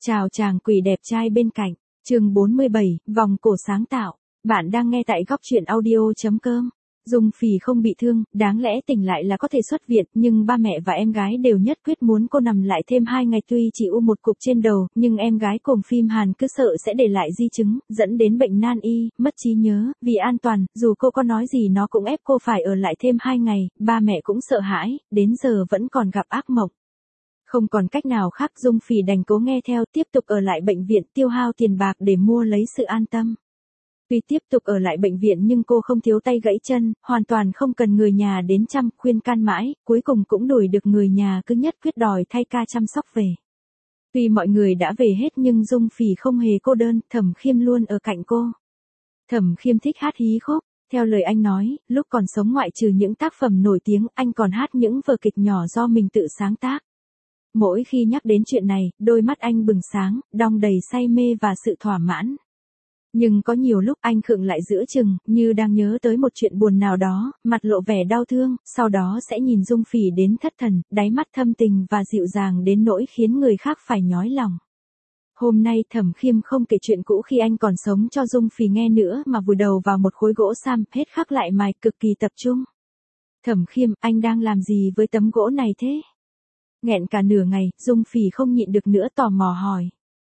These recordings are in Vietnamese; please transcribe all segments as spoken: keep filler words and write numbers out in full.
Chào chàng quỷ đẹp trai bên cạnh, chương bốn mươi bảy, vòng cổ sáng tạo. Bạn đang nghe tại góc truyện audio.com. Dung Phỉ không bị thương, đáng lẽ tỉnh lại là có thể xuất viện, nhưng ba mẹ và em gái đều nhất quyết muốn cô nằm lại thêm hai ngày. Tuy chỉ u một cục trên đầu, nhưng em gái cùng phim Hàn cứ sợ sẽ để lại di chứng, dẫn đến bệnh nan y, mất trí nhớ. Vì an toàn, dù cô có nói gì nó cũng ép cô phải ở lại thêm hai ngày, ba mẹ cũng sợ hãi, đến giờ vẫn còn gặp ác mộng. Không còn cách nào khác, Dung Phỉ đành cố nghe theo, tiếp tục ở lại bệnh viện, tiêu hao tiền bạc để mua lấy sự an tâm. Tuy tiếp tục ở lại bệnh viện nhưng cô không thiếu tay gãy chân, hoàn toàn không cần người nhà đến chăm, khuyên can mãi, cuối cùng cũng đuổi được người nhà cứ nhất quyết đòi thay ca chăm sóc về. Tuy mọi người đã về hết nhưng Dung Phỉ không hề cô đơn, Thẩm Khiêm luôn ở cạnh cô. Thẩm Khiêm thích hát hí khúc. Theo lời anh nói, lúc còn sống ngoại trừ những tác phẩm nổi tiếng, anh còn hát những vở kịch nhỏ do mình tự sáng tác. Mỗi khi nhắc đến chuyện này, đôi mắt anh bừng sáng, đong đầy say mê và sự thỏa mãn. Nhưng có nhiều lúc anh khựng lại giữa chừng, như đang nhớ tới một chuyện buồn nào đó, mặt lộ vẻ đau thương, sau đó sẽ nhìn Dung Phỉ đến thất thần, đáy mắt thâm tình và dịu dàng đến nỗi khiến người khác phải nhói lòng. Hôm nay Thẩm Khiêm không kể chuyện cũ khi anh còn sống cho Dung Phỉ nghe nữa mà vùi đầu vào một khối gỗ sam, hết khắc lại mài, cực kỳ tập trung. Thẩm Khiêm, anh đang làm gì với tấm gỗ này thế? Nghẹn cả nửa ngày, Dung Phỉ không nhịn được nữa tò mò hỏi.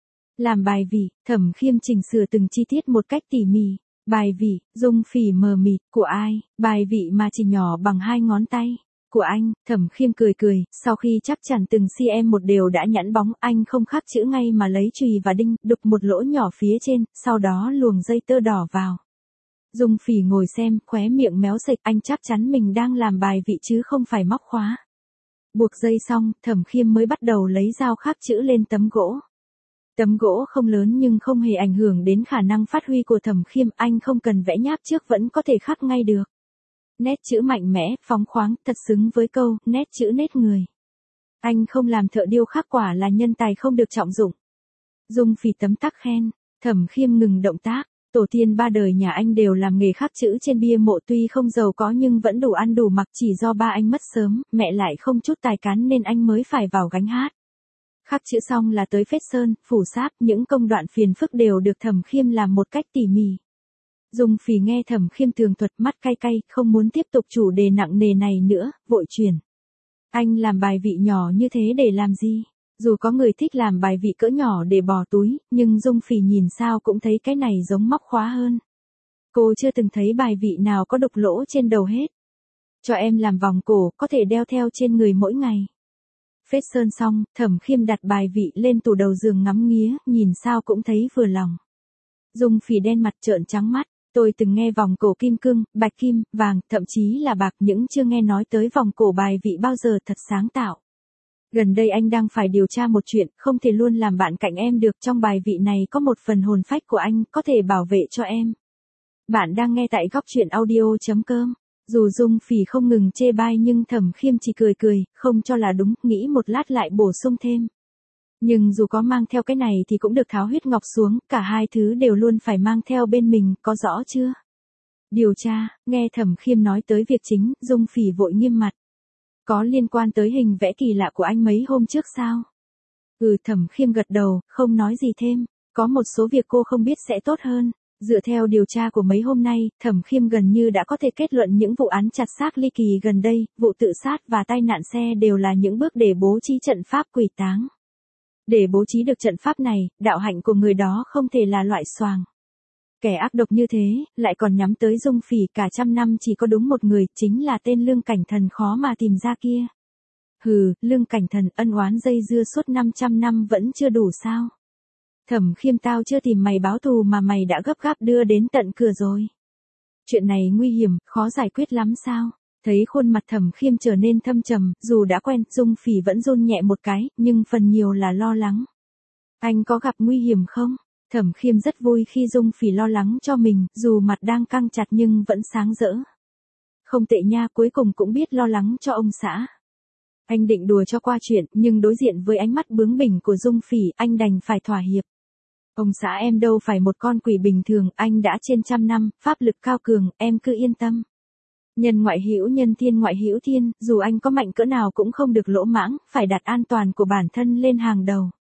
Làm bài vị, Thẩm Khiêm chỉnh sửa từng chi tiết một cách tỉ mỉ. Bài vị, Dung Phỉ mờ mịt, của ai? Bài vị mà chỉ nhỏ bằng hai ngón tay. Của anh, Thẩm Khiêm cười cười, sau khi chắc chắn từng cm một đều đã nhẵn bóng, anh không khắc chữ ngay mà lấy chùy và đinh, đục một lỗ nhỏ phía trên, sau đó luồng dây tơ đỏ vào. Dung Phỉ ngồi xem, khóe miệng méo sệch, anh chắc chắn mình đang làm bài vị chứ không phải móc khóa. Buộc dây xong, Thẩm Khiêm mới bắt đầu lấy dao khắc chữ lên tấm gỗ. Tấm gỗ không lớn nhưng không hề ảnh hưởng đến khả năng phát huy của Thẩm Khiêm, anh không cần vẽ nháp trước vẫn có thể khắc ngay được. Nét chữ mạnh mẽ, phóng khoáng, thật xứng với câu, nét chữ nét người. Anh không làm thợ điêu khắc, quả là nhân tài không được trọng dụng. Dung Phỉ tấm tắc khen. Thẩm Khiêm ngừng động tác. Tổ tiên ba đời nhà anh đều làm nghề khắc chữ trên bia mộ, tuy không giàu có nhưng vẫn đủ ăn đủ mặc, chỉ do ba anh mất sớm, mẹ lại không chút tài cán nên anh mới phải vào gánh hát. Khắc chữ xong là tới phết sơn, phủ sáp, những công đoạn phiền phức đều được Thẩm Khiêm làm một cách tỉ mỉ. Dung Phỉ nghe Thẩm Khiêm tường thuật, mắt cay cay, không muốn tiếp tục chủ đề nặng nề này nữa, vội truyền. Anh làm bài vị nhỏ như thế để làm gì? Dù có người thích làm bài vị cỡ nhỏ để bỏ túi, nhưng Dung Phỉ nhìn sao cũng thấy cái này giống móc khóa hơn. Cô chưa từng thấy bài vị nào có đục lỗ trên đầu hết. Cho em làm vòng cổ, có thể đeo theo trên người mỗi ngày. Phết sơn xong, Thẩm Khiêm đặt bài vị lên tủ đầu giường ngắm nghía, nhìn sao cũng thấy vừa lòng. Dung Phỉ đen mặt trợn trắng mắt. Tôi từng nghe vòng cổ kim cương, bạch kim, vàng, thậm chí là bạc, những chưa nghe nói tới vòng cổ bài vị bao giờ, thật sáng tạo. Gần đây anh đang phải điều tra một chuyện, không thể luôn làm bạn cạnh em được, trong bài vị này có một phần hồn phách của anh, có thể bảo vệ cho em. Bạn đang nghe tại góc truyện audio.com. Dù Dung Phỉ không ngừng chê bai nhưng Thẩm Khiêm chỉ cười cười, không cho là đúng, nghĩ một lát lại bổ sung thêm. Nhưng dù có mang theo cái này thì cũng được tháo huyết ngọc xuống, cả hai thứ đều luôn phải mang theo bên mình, có rõ chưa? Điều tra, nghe Thẩm Khiêm nói tới việc chính, Dung Phỉ vội nghiêm mặt. Có liên quan tới hình vẽ kỳ lạ của anh mấy hôm trước sao? Ừ, Thẩm Khiêm gật đầu, không nói gì thêm. Có một số việc cô không biết sẽ tốt hơn. Dựa theo điều tra của mấy hôm nay, Thẩm Khiêm gần như đã có thể kết luận những vụ án chặt xác ly kỳ gần đây, vụ tự sát và tai nạn xe đều là những bước để bố trí trận pháp quỷ táng. Để bố trí được trận pháp này, đạo hạnh của người đó không thể là loại xoàng. Kẻ ác độc như thế, lại còn nhắm tới Dung Phỉ, cả trăm năm chỉ có đúng một người, chính là tên Lương Cảnh Thần khó mà tìm ra kia. Hừ, Lương Cảnh Thần, ân oán dây dưa suốt năm trăm năm vẫn chưa đủ sao? Thẩm Khiêm, tao chưa tìm mày báo thù mà mày đã gấp gáp đưa đến tận cửa rồi. Chuyện này nguy hiểm, khó giải quyết lắm sao? Thấy khuôn mặt Thẩm Khiêm trở nên thâm trầm, dù đã quen, Dung Phỉ vẫn run nhẹ một cái, nhưng phần nhiều là lo lắng. Anh có gặp nguy hiểm không? Thẩm Khiêm rất vui khi Dung Phỉ lo lắng cho mình, dù mặt đang căng chặt nhưng vẫn sáng rỡ. Không tệ nha, cuối cùng cũng biết lo lắng cho ông xã. Anh định đùa cho qua chuyện, nhưng đối diện với ánh mắt bướng bỉnh của Dung Phỉ, anh đành phải thỏa hiệp. Ông xã em đâu phải một con quỷ bình thường, anh đã trên trăm năm, pháp lực cao cường, em cứ yên tâm. Nhân ngoại hữu nhân, thiên ngoại hữu thiên, dù anh có mạnh cỡ nào cũng không được lỗ mãng, phải đặt an toàn của bản thân lên hàng đầu.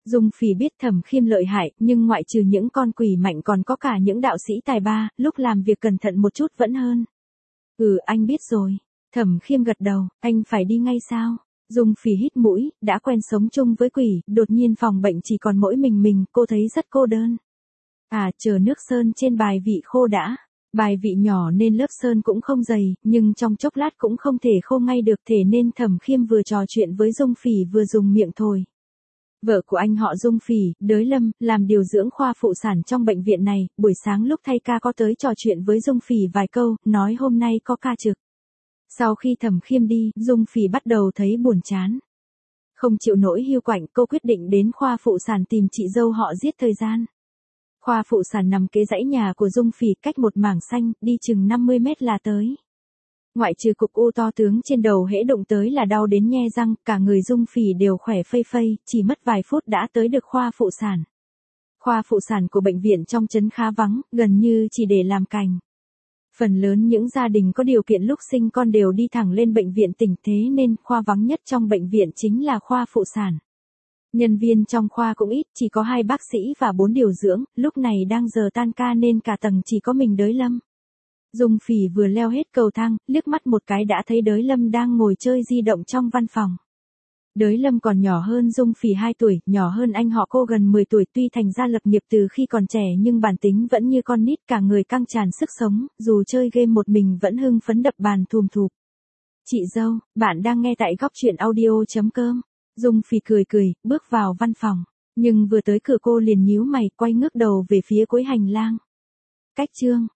Dung Phỉ biết Thẩm Khiêm lợi hại, nhưng ngoại trừ những con quỷ mạnh còn có cả những đạo sĩ tài ba, lúc làm việc cẩn thận một chút vẫn hơn. Ừ, anh biết rồi. Thẩm Khiêm gật đầu, anh phải đi ngay sao? Dung Phỉ hít mũi, đã quen sống chung với quỷ, đột nhiên phòng bệnh chỉ còn mỗi mình mình, cô thấy rất cô đơn. À, chờ nước sơn trên bài vị khô đã. Bài vị nhỏ nên lớp sơn cũng không dày, nhưng trong chốc lát cũng không thể khô ngay được, thế nên Thẩm Khiêm vừa trò chuyện với Dung Phỉ vừa dùng miệng thổi. Vợ của anh họ Dung Phỉ, Đới Lâm, làm điều dưỡng khoa phụ sản trong bệnh viện này, buổi sáng lúc thay ca có tới trò chuyện với Dung Phỉ vài câu, nói hôm nay có ca trực. Sau khi Thẩm Khiêm đi, Dung Phỉ bắt đầu thấy buồn chán. Không chịu nổi hiu quạnh, cô quyết định đến khoa phụ sản tìm chị dâu họ giết thời gian. Khoa phụ sản nằm kế dãy nhà của Dung Phỉ, cách một mảng xanh, đi chừng năm mươi mét là tới. Ngoại trừ cục u to tướng trên đầu hễ đụng tới là đau đến nhe răng, cả người Dung Phỉ đều khỏe phây phây, chỉ mất vài phút đã tới được khoa phụ sản. Khoa phụ sản của bệnh viện trong trấn khá vắng, gần như chỉ để làm cành. Phần lớn những gia đình có điều kiện lúc sinh con đều đi thẳng lên bệnh viện tỉnh, thế nên khoa vắng nhất trong bệnh viện chính là khoa phụ sản. Nhân viên trong khoa cũng ít, chỉ có hai bác sĩ và bốn điều dưỡng, lúc này đang giờ tan ca nên cả tầng chỉ có mình Đới Lâm. Dung Phỉ vừa leo hết cầu thang, liếc mắt một cái đã thấy Đới Lâm đang ngồi chơi di động trong văn phòng. Đới Lâm còn nhỏ hơn Dung Phỉ hai tuổi, nhỏ hơn anh họ cô gần mười tuổi, tuy thành ra lập nghiệp từ khi còn trẻ nhưng bản tính vẫn như con nít, cả người căng tràn sức sống, dù chơi game một mình vẫn hưng phấn đập bàn thùm thụp. Chị dâu, bạn đang nghe tại góc truyện audio chấm com. Dung Phỉ cười cười, bước vào văn phòng, nhưng vừa tới cửa cô liền nhíu mày, quay ngước đầu về phía cuối hành lang. Cách chương